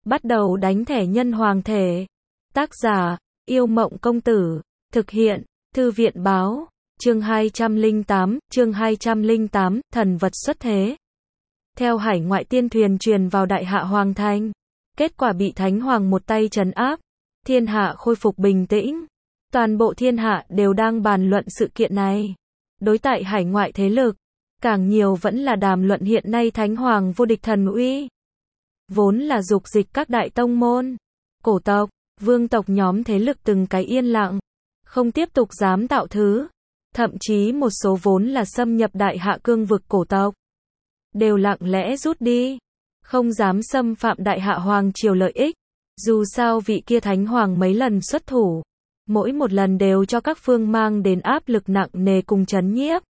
bắt đầu đánh thẻ nhân hoàng thể. Tác giả, Yêu Mộng Công Tử. Thực hiện, Thư viện Báo. Chương 208, thần vật xuất thế. Theo hải ngoại tiên thuyền truyền vào Đại Hạ Hoàng Thành. Kết quả bị Thánh Hoàng một tay trấn áp. Thiên hạ khôi phục bình tĩnh. Toàn bộ thiên hạ đều đang bàn luận sự kiện này. Đối tại hải ngoại thế lực, càng nhiều vẫn là đàm luận hiện nay Thánh Hoàng vô địch thần uy. Vốn là dục dịch các đại tông môn, cổ tộc, vương tộc nhóm thế lực từng cái yên lặng, không tiếp tục dám tạo thứ. Thậm chí một số vốn là xâm nhập Đại Hạ cương vực cổ tộc, đều lặng lẽ rút đi, không dám xâm phạm Đại Hạ Hoàng triều lợi ích. Dù sao vị kia Thánh Hoàng mấy lần xuất thủ, mỗi một lần đều cho các phương mang đến áp lực nặng nề cùng trấn nhiếp.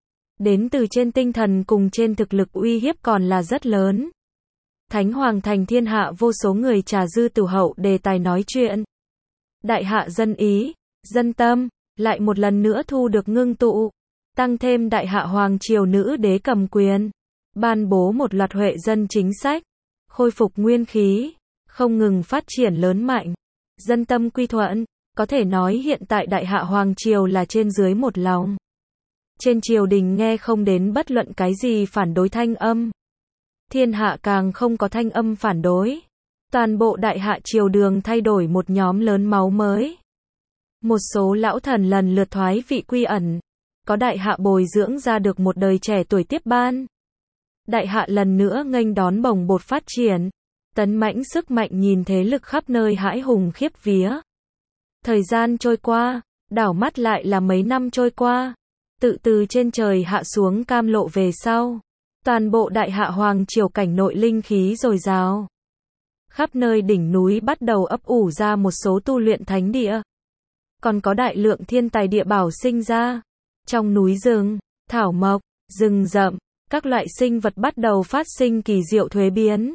Đến từ trên tinh thần cùng trên thực lực uy hiếp còn là rất lớn. Thánh Hoàng thành thiên hạ vô số người trà dư tử hậu đề tài nói chuyện. Đại hạ dân ý, dân tâm, lại một lần nữa thu được ngưng tụ. Tăng thêm Đại Hạ Hoàng triều nữ đế cầm quyền. Ban bố một loạt huệ dân chính sách. Khôi phục nguyên khí. Không ngừng phát triển lớn mạnh. Dân tâm quy thuận. Có thể nói hiện tại Đại Hạ Hoàng triều là trên dưới một lòng. Trên triều đình nghe không đến bất luận cái gì phản đối thanh âm. Thiên hạ càng không có thanh âm phản đối. Toàn bộ Đại Hạ triều đường thay đổi một nhóm lớn máu mới. Một số lão thần lần lượt thoái vị quy ẩn. Có Đại Hạ bồi dưỡng ra được một đời trẻ tuổi tiếp ban. Đại Hạ lần nữa nghênh đón bồng bột phát triển. Tấn mãnh sức mạnh nhìn thế lực khắp nơi hãi hùng khiếp vía. Thời gian trôi qua, đảo mắt lại là mấy năm trôi qua. Tự từ trên trời hạ xuống cam lộ về sau. Toàn bộ Đại Hạ Hoàng triều cảnh nội linh khí dồi dào. Khắp nơi đỉnh núi bắt đầu ấp ủ ra một số tu luyện thánh địa. Còn có đại lượng thiên tài địa bảo sinh ra. Trong núi rừng, thảo mộc, rừng rậm, các loại sinh vật bắt đầu phát sinh kỳ diệu thuế biến.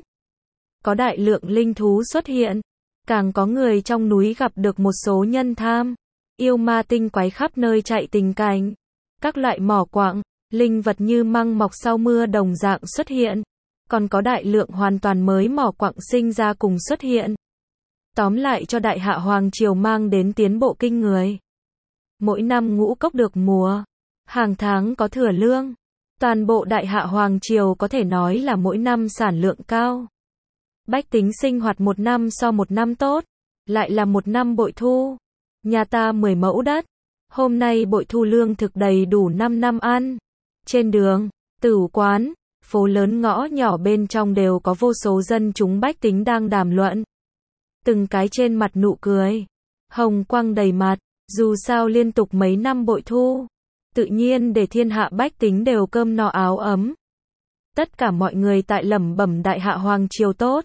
Có đại lượng linh thú xuất hiện. Càng có người trong núi gặp được một số nhân tham. Yêu ma tinh quái khắp nơi chạy tình cảnh. Các loại mỏ quặng, linh vật như măng mọc sau mưa đồng dạng xuất hiện. Còn có đại lượng hoàn toàn mới mỏ quặng sinh ra cùng xuất hiện. Tóm lại cho Đại Hạ Hoàng triều mang đến tiến bộ kinh người. Mỗi năm ngũ cốc được mùa. Hàng tháng có thừa lương. Toàn bộ Đại Hạ Hoàng triều có thể nói là mỗi năm sản lượng cao. Bách tính sinh hoạt một năm so một năm tốt. Lại là một năm bội thu. Nhà ta 10 mẫu đất. Hôm nay bội thu lương thực đầy đủ 5 năm ăn. Trên đường, tửu quán, phố lớn ngõ nhỏ bên trong đều có vô số dân chúng bách tính đang đàm luận. Từng cái trên mặt nụ cười. Hồng quang đầy mặt. Dù sao liên tục mấy năm bội thu. Tự nhiên để thiên hạ bách tính đều cơm no áo ấm. Tất cả mọi người tại lẩm bẩm Đại Hạ Hoàng triều tốt.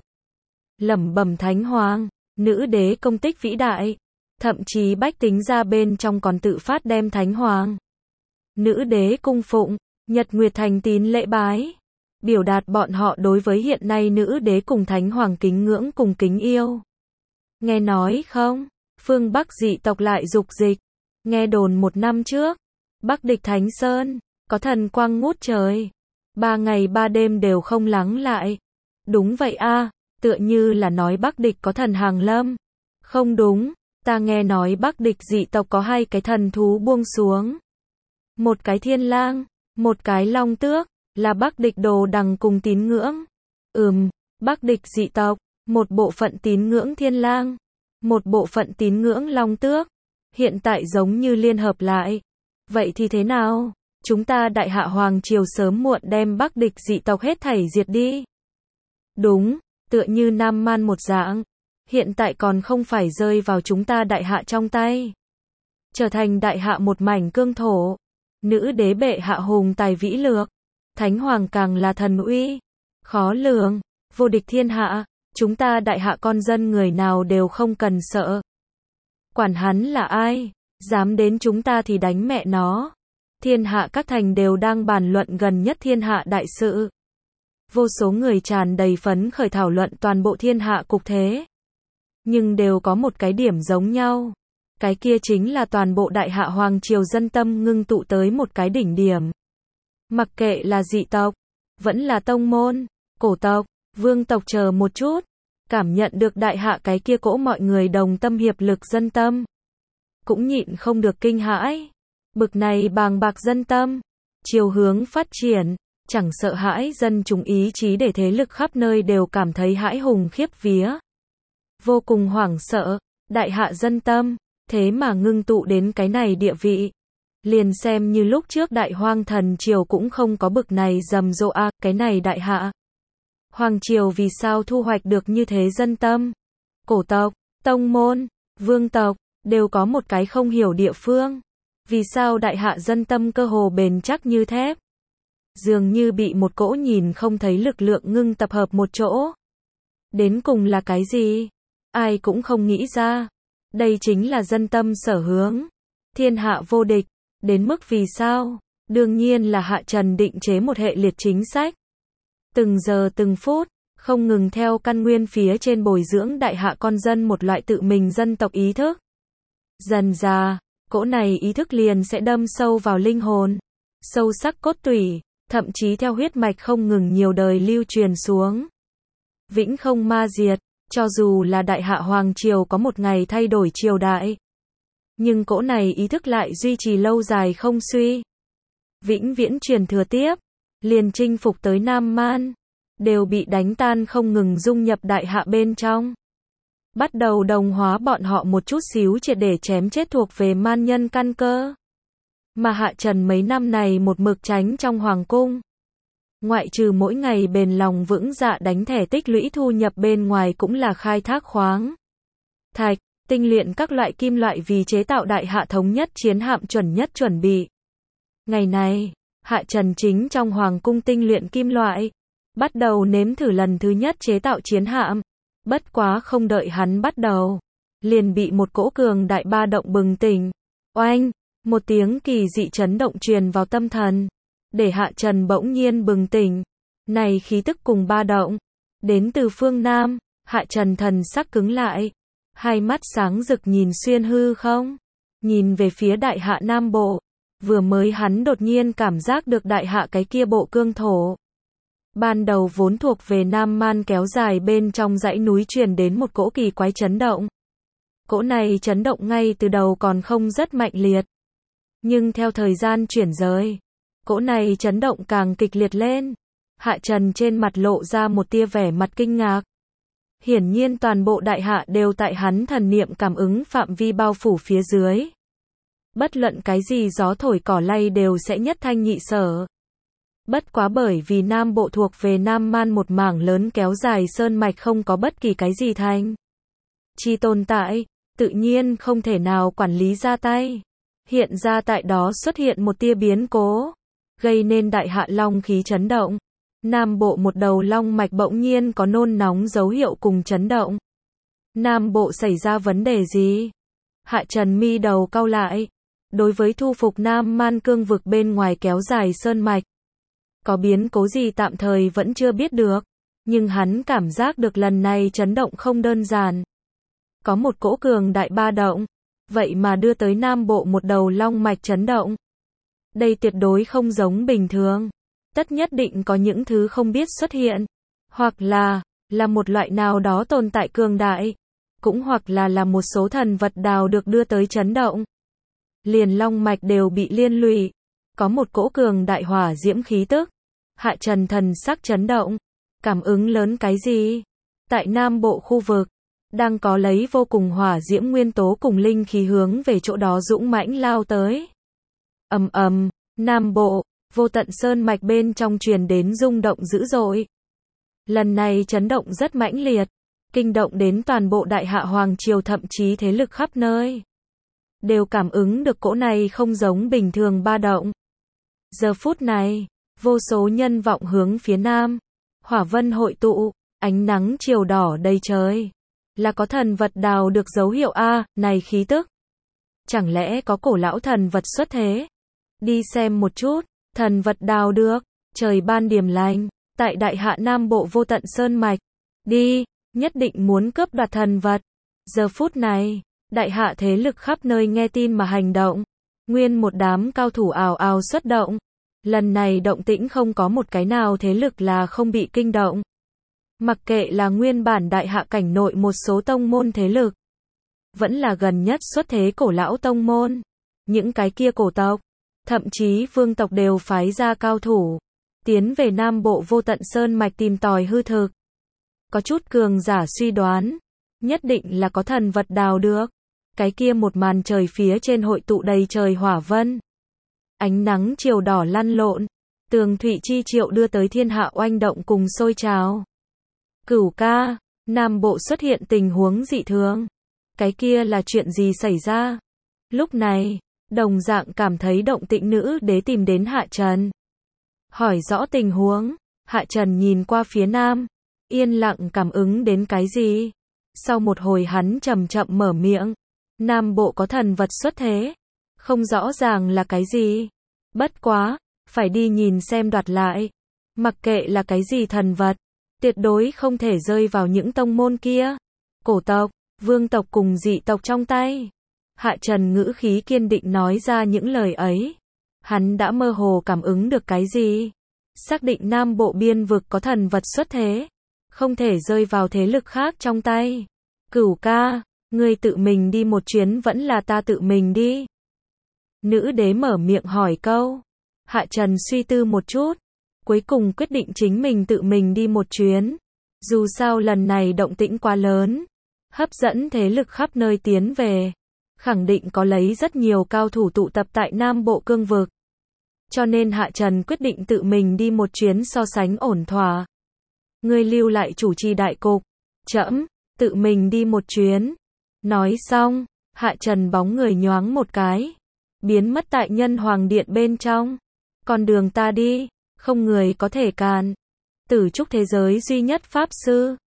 Lẩm bẩm Thánh Hoàng, nữ đế công tích vĩ đại. Thậm chí bách tính ra bên trong còn tự phát đem Thánh Hoàng, nữ đế cung phụng, nhật nguyệt thành tín lễ bái. Biểu đạt bọn họ đối với hiện nay nữ đế cùng Thánh Hoàng kính ngưỡng cùng kính yêu. Nghe nói không, phương Bắc dị tộc lại dục dịch. Nghe đồn một năm trước, Bắc địch Thánh Sơn, có thần quang ngút trời. 3 ngày 3 đêm đều không lắng lại. Đúng vậy a, tựa như là nói Bắc địch có thần hàng lâm. Không đúng, ta nghe nói Bắc địch dị tộc có 2 cái thần thú buông xuống. Một cái thiên lang, một cái long tước, là Bắc địch đồ đằng cùng tín ngưỡng. Bắc địch dị tộc, một bộ phận tín ngưỡng thiên lang, một bộ phận tín ngưỡng long tước. Hiện tại giống như liên hợp lại. Vậy thì thế nào? Chúng ta Đại Hạ Hoàng triều sớm muộn đem Bắc địch dị tộc hết thảy diệt đi. Đúng, tựa như Nam Man một dạng. Hiện tại còn không phải rơi vào chúng ta Đại Hạ trong tay. Trở thành Đại Hạ một mảnh cương thổ. Nữ đế bệ hạ hùng tài vĩ lược. Thánh Hoàng càng là thần uy. Khó lường, vô địch thiên hạ. Chúng ta Đại Hạ con dân người nào đều không cần sợ. Quản hắn là ai? Dám đến chúng ta thì đánh mẹ nó. Thiên hạ các thành đều đang bàn luận gần nhất thiên hạ đại sự. Vô số người tràn đầy phấn khởi thảo luận toàn bộ thiên hạ cục thế. Nhưng đều có một cái điểm giống nhau. Cái kia chính là toàn bộ Đại Hạ Hoàng triều dân tâm ngưng tụ tới một cái đỉnh điểm. Mặc kệ là dị tộc, vẫn là tông môn, cổ tộc, vương tộc chờ một chút. cảm nhận được đại hạ cái kia cỗ mọi người đồng tâm hiệp lực dân tâm. Cũng nhịn không được kinh hãi. Bực này bàng bạc dân tâm, chiều hướng phát triển, chẳng sợ hãi dân chúng ý chí để thế lực khắp nơi đều cảm thấy hãi hùng khiếp vía. Vô cùng hoảng sợ, đại hạ dân tâm, thế mà ngưng tụ đến cái này địa vị. Liền xem như lúc trước đại hoang thần triều cũng không có bực này rầm rộ cái này đại hạ. Hoàng triều vì sao thu hoạch được như thế dân tâm? Cổ tộc, tông môn, vương tộc, đều có một cái không hiểu địa phương. Vì sao đại hạ dân tâm cơ hồ bền chắc như thép? Dường như bị một cỗ nhìn không thấy lực lượng ngưng tập hợp một chỗ. Đến cùng là cái gì? Ai cũng không nghĩ ra. Đây chính là dân tâm sở hướng. Thiên hạ vô địch. Đến mức vì sao? Đương nhiên là Hạ Trần định chế một hệ liệt chính sách. Từng giờ từng phút, không ngừng theo căn nguyên phía trên bồi dưỡng đại hạ con dân một loại tự mình dân tộc ý thức. Dần dà, cỗ này ý thức liền sẽ đâm sâu vào linh hồn, sâu sắc cốt tủy, thậm chí theo huyết mạch không ngừng nhiều đời lưu truyền xuống. Vĩnh không ma diệt, cho dù là đại hạ hoàng triều có một ngày thay đổi triều đại. Nhưng cỗ này ý thức lại duy trì lâu dài không suy. Vĩnh viễn truyền thừa tiếp, liền chinh phục tới Nam Man, đều bị đánh tan không ngừng dung nhập đại hạ bên trong. Bắt đầu đồng hóa bọn họ một chút xíu triệt để chém chết thuộc về man nhân căn cơ. Mà Hạ Trần mấy năm này một mực tránh trong hoàng cung. Ngoại trừ mỗi ngày bền lòng vững dạ đánh thẻ tích lũy thu nhập bên ngoài cũng là khai thác khoáng thạch, tinh luyện các loại kim loại vì chế tạo đại hạ thống nhất chiến hạm chuẩn nhất chuẩn bị. Ngày này, Hạ Trần chính trong hoàng cung tinh luyện kim loại, bắt đầu nếm thử lần thứ nhất chế tạo chiến hạm. Bất quá không đợi hắn bắt đầu, liền bị một cỗ cường đại ba động bừng tỉnh. Oanh, một tiếng kỳ dị chấn động truyền vào tâm thần, để Hạ Trần bỗng nhiên bừng tỉnh. Này khí tức cùng ba động, đến từ phương Nam. Hạ Trần thần sắc cứng lại, hai mắt sáng rực nhìn xuyên hư không, nhìn về phía đại hạ Nam Bộ. Vừa mới hắn đột nhiên cảm giác được đại hạ cái kia bộ cương thổ. Ban đầu vốn thuộc về Nam Man kéo dài bên trong dãy núi truyền đến một cỗ kỳ quái chấn động. Cỗ này chấn động ngay từ đầu còn không rất mạnh liệt. Nhưng theo thời gian chuyển rời, cỗ này chấn động càng kịch liệt lên. Hạ Trần trên mặt lộ ra một tia vẻ mặt kinh ngạc. Hiển nhiên toàn bộ đại hạ đều tại hắn thần niệm cảm ứng phạm vi bao phủ phía dưới. Bất luận cái gì gió thổi cỏ lay đều sẽ nhất thanh nhị sở. Bất quá bởi vì Nam Bộ thuộc về Nam Man một mảng lớn kéo dài sơn mạch không có bất kỳ cái gì thành chi tồn tại, tự nhiên không thể nào quản lý ra tay. Hiện ra tại đó xuất hiện một tia biến cố, gây nên đại hạ long khí chấn động. Nam Bộ một đầu long mạch bỗng nhiên có nôn nóng dấu hiệu cùng chấn động. Nam Bộ xảy ra vấn đề gì? Hạ Trần mi đầu cau lại. Đối với thu phục Nam Man cương vực bên ngoài kéo dài sơn mạch, có biến cố gì tạm thời vẫn chưa biết được. Nhưng hắn cảm giác được lần này chấn động không đơn giản. Có một cỗ cường đại ba động, vậy mà đưa tới Nam Bộ một đầu long mạch chấn động. Đây tuyệt đối không giống bình thường. Tất nhất định có những thứ không biết xuất hiện. Hoặc là một loại nào đó tồn tại cường đại. Cũng hoặc là một số thần vật đào được đưa tới chấn động. Liền long mạch đều bị liên lụy. Có một cỗ cường đại hỏa diễm khí tức. Hạ Trần thần sắc chấn động. Cảm ứng lớn cái gì? Tại Nam Bộ khu vực, đang có lấy vô cùng hỏa diễm nguyên tố cùng linh khí hướng về chỗ đó dũng mãnh lao tới. Ầm ầm, Nam Bộ, vô tận sơn mạch bên trong truyền đến rung động dữ dội. Lần này chấn động rất mãnh liệt, kinh động đến toàn bộ đại hạ hoàng triều thậm chí thế lực khắp nơi. Đều cảm ứng được cỗ này không giống bình thường ba động. Giờ phút này, vô số nhân vọng hướng phía Nam. Hỏa vân hội tụ, ánh nắng chiều đỏ đầy trời. Là có thần vật đào được dấu hiệu này khí tức. Chẳng lẽ có cổ lão thần vật xuất thế? Đi xem một chút, thần vật đào được, trời ban điểm lành, tại đại hạ Nam Bộ vô tận sơn mạch. Đi, nhất định muốn cướp đoạt thần vật. Giờ phút này, đại hạ thế lực khắp nơi nghe tin mà hành động. Nguyên một đám cao thủ ào ào xuất động. Lần này động tĩnh không có một cái nào thế lực là không bị kinh động. Mặc kệ là nguyên bản đại hạ cảnh nội một số tông môn thế lực, vẫn là gần nhất xuất thế cổ lão tông môn, những cái kia cổ tộc, thậm chí vương tộc đều phái ra cao thủ, tiến về Nam Bộ Vô Tận Sơn mạch tìm tòi hư thực. Có chút cường giả suy đoán, nhất định là có thần vật đào được. Cái kia một màn trời phía trên hội tụ đầy trời hỏa vân. Ánh nắng chiều đỏ lăn lộn, tường thụy chi triệu đưa tới thiên hạ oanh động cùng sôi trào. Cửu ca, Nam Bộ xuất hiện tình huống dị thường. Cái kia là chuyện gì xảy ra? Lúc này, đồng dạng cảm thấy động tĩnh nữ đế tìm đến Hạ Trần. Hỏi rõ tình huống, Hạ Trần nhìn qua phía nam, yên lặng cảm ứng đến cái gì? Sau một hồi hắn chậm chậm mở miệng, Nam Bộ có thần vật xuất thế, không rõ ràng là cái gì. Bất quá, phải đi nhìn xem đoạt lại. Mặc kệ là cái gì thần vật, tuyệt đối không thể rơi vào những tông môn kia. Cổ tộc, vương tộc cùng dị tộc trong tay. Hạ Trần ngữ khí kiên định nói ra những lời ấy. Hắn đã mơ hồ cảm ứng được cái gì. Xác định Nam Bộ biên vực có thần vật xuất thế, không thể rơi vào thế lực khác trong tay. Cửu ca, ngươi tự mình đi một chuyến vẫn là ta tự mình đi? Nữ đế mở miệng hỏi câu. Hạ Trần suy tư một chút, cuối cùng quyết định chính mình tự mình đi một chuyến. Dù sao lần này động tĩnh quá lớn, hấp dẫn thế lực khắp nơi tiến về, khẳng định có lấy rất nhiều cao thủ tụ tập tại Nam Bộ cương vực. Cho nên Hạ Trần quyết định tự mình đi một chuyến so sánh ổn thỏa. Ngươi lưu lại chủ trì đại cục, trẫm tự mình đi một chuyến. Nói xong, Hạ Trần bóng người nhoáng một cái, biến mất tại Nhân Hoàng Điện bên trong. Con đường ta đi, không người có thể cản. Tử trúc thế giới duy nhất pháp sư,